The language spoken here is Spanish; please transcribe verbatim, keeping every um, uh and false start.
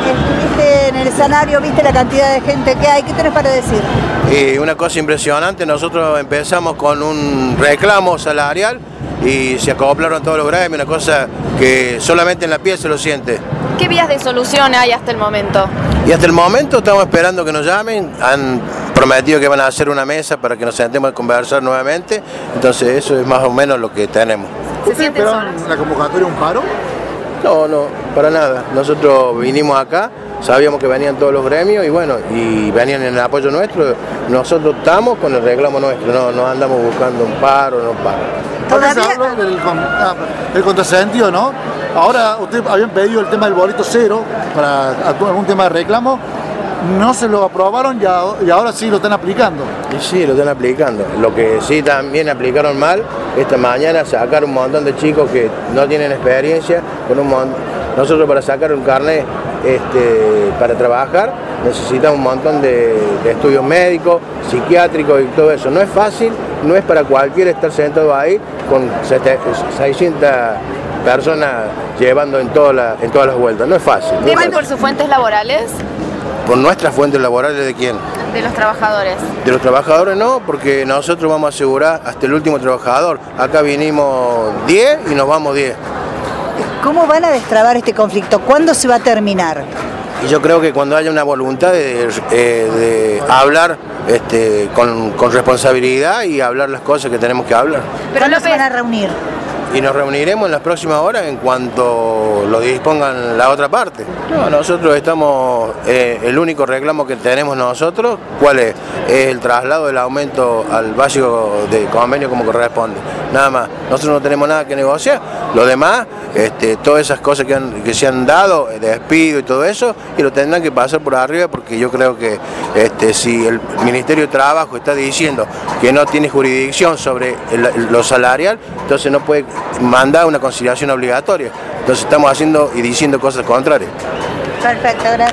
estuviste en el escenario, viste la cantidad de gente que hay, ¿qué tenés para decir? Y una cosa impresionante, nosotros empezamos con un reclamo salarial y se acoplaron todos los gremios, una cosa que solamente en la piel se lo siente. ¿Qué vías de solución hay hasta el momento? Y hasta el momento estamos esperando que nos llamen, han prometido que van a hacer una mesa para que nos sentemos a conversar nuevamente, entonces eso es más o menos lo que tenemos. ¿Ustedes esperaban la convocatoria un paro? No, no, para nada. Nosotros vinimos acá, sabíamos que venían todos los gremios y bueno, y venían en el apoyo nuestro. Nosotros estamos con el reclamo nuestro, no, no andamos buscando un paro, no paro. Ahora se habló del, ah, del contrasentido, ¿no? Ahora ustedes habían pedido el tema del boleto cero para algún tema de reclamo. No se lo aprobaron y ahora sí lo están aplicando. Y sí, lo están aplicando. Lo que sí también aplicaron mal, esta mañana sacar un montón de chicos que no tienen experiencia, con un montón. Nosotros para sacar un carnet este, para trabajar necesitamos un montón de, de estudios médicos, psiquiátricos y todo eso. No es fácil, no es para cualquiera estar sentado ahí con seiscientas personas llevando en, toda la, en todas las vueltas. No es fácil. No ¿Temen por sus fuentes laborales? ¿Por nuestras fuentes laborales de quién? De los trabajadores. De los trabajadores no, porque nosotros vamos a asegurar hasta el último trabajador. Acá vinimos diez y nos vamos diez. ¿Cómo van a destrabar este conflicto? ¿Cuándo se va a terminar? Y yo creo que cuando haya una voluntad de, eh, de hablar este, con, con responsabilidad y hablar las cosas que tenemos que hablar. ¿Pero no se van a reunir? Y nos reuniremos en las próximas horas en cuanto lo dispongan la otra parte. No, nosotros estamos, eh, el único reclamo que tenemos nosotros, ¿cuál es? Es el traslado del aumento al básico de convenio como corresponde. Nada más, nosotros no tenemos nada que negociar. Lo demás, este, todas esas cosas que, han, que se han dado, el despido y todo eso, y lo tendrán que pasar por arriba porque yo creo que este, si el Ministerio de Trabajo está diciendo que no tiene jurisdicción sobre el, lo salarial, entonces no puede mandar una conciliación obligatoria. Entonces estamos haciendo y diciendo cosas contrarias. Perfecto, gracias.